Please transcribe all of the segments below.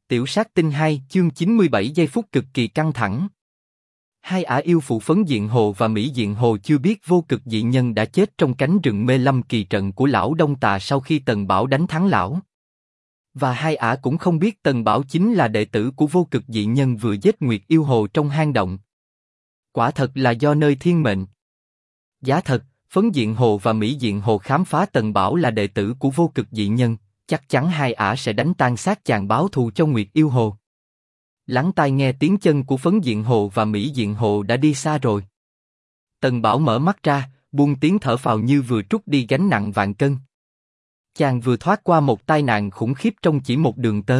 Tiểu sát tinh 2 chương 97 giây phút cực kỳ căng thẳng. Hai ả yêu phụ Phấn Diện Hồ và Mỹ Diện Hồ chưa biết vô cực dị nhân đã chết trong cánh rừng mê lâm kỳ trận của lão Đông Tà sau khi Tần Bảo đánh thắng lão. Và hai ả cũng không biết Tần Bảo chính là đệ tử của vô cực dị nhân vừa giết Nguyệt Yêu Hồ trong hang động. Quả thật là do nơi thiên mệnh. Giá thật, Phấn Diện Hồ và Mỹ Diện Hồ khám phá Tần Bảo là đệ tử của vô cực dị nhân, chắc chắn hai ả sẽ đánh tan xác chàng báo thù cho Nguyệt Yêu Hồ. Lắng tai nghe tiếng chân của Phấn Diện Hồ và Mỹ Diện Hồ đã đi xa rồi. Tần Bảo mở mắt ra, buông tiếng thở phào như vừa trút đi gánh nặng vạn cân. Chàng vừa thoát qua một tai nạn khủng khiếp trong chỉ một đường tơ.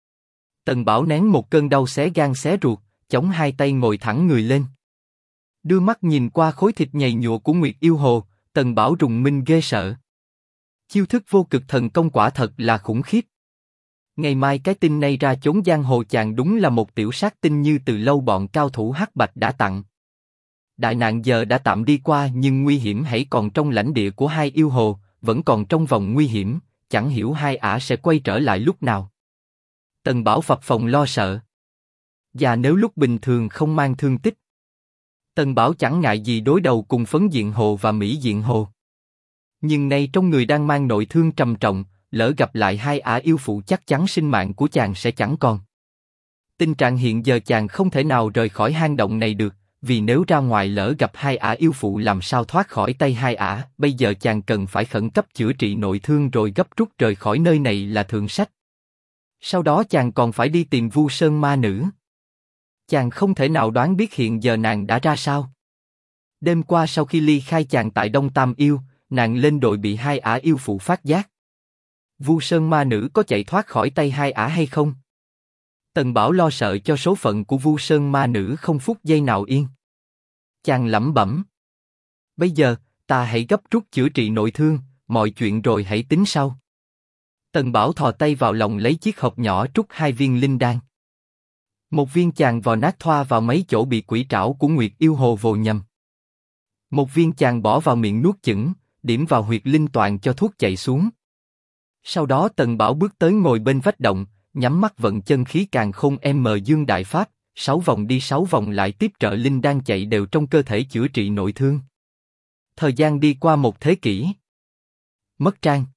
Tần Bảo nén một cơn đau xé gan xé ruột, chống hai tay ngồi thẳng người lên. Đưa mắt nhìn qua khối thịt nhầy nhụa của Nguyệt Yêu Hồ, Tần Bảo rùng mình ghê sợ. Chiêu thức vô cực thần công quả thật là khủng khiếp. Ngày mai cái tinh này ra chốn giang hồ chàng đúng là một tiểu sát tinh như từ lâu bọn cao thủ hắc bạch đã tặng. Đại nạn giờ đã tạm đi qua nhưng nguy hiểm hãy còn trong lãnh địa của hai yêu hồ, vẫn còn trong vòng nguy hiểm, chẳng hiểu hai ả sẽ quay trở lại lúc nào. Tần Bảo phập phồng lo sợ. Và nếu lúc bình thường không mang thương tích, Tần Bảo chẳng ngại gì đối đầu cùng Phấn Diện Hồ và Mỹ Diện Hồ. Nhưng nay trong người đang mang nội thương trầm trọng, lỡ gặp lại hai ả yêu phụ chắc chắn sinh mạng của chàng sẽ chẳng còn. Tình trạng hiện giờ chàng không thể nào rời khỏi hang động này được, vì nếu ra ngoài lỡ gặp hai ả yêu phụ làm sao thoát khỏi tay hai ả. Bây giờ chàng cần phải khẩn cấp chữa trị nội thương rồi gấp rút rời khỏi nơi này là thượng sách. Sau đó chàng còn phải đi tìm Vu Sơn ma nữ. Chàng không thể nào đoán biết hiện giờ nàng đã ra sao. Đêm qua sau khi ly khai chàng tại Đông Tam Yêu, nàng lên đội bị hai ả yêu phụ phát giác. Vu Sơn ma nữ có chạy thoát khỏi tay hai ả hay không? Tần Bảo lo sợ cho số phận của Vu Sơn ma nữ không phút giây nào yên. Chàng lẩm bẩm. Bây giờ, ta hãy gấp rút chữa trị nội thương, mọi chuyện rồi hãy tính sau. Tần Bảo thò tay vào lòng lấy chiếc hộp nhỏ trút hai viên linh đan. Một viên chàng vò nát thoa vào mấy chỗ bị quỷ trảo của Nguyệt Yêu Hồ vồ nhầm. Một viên chàng bỏ vào miệng nuốt chửng, điểm vào huyệt linh toàn cho thuốc chạy xuống. Sau đó Tần Bảo bước tới ngồi bên vách động, nhắm mắt vận chân khí Càn Khôn Dương Đại Pháp, 6 vòng đi 6 vòng lại tiếp trợ linh đan chạy đều trong cơ thể chữa trị nội thương. Thời gian đi qua một thế kỷ. Mất trang.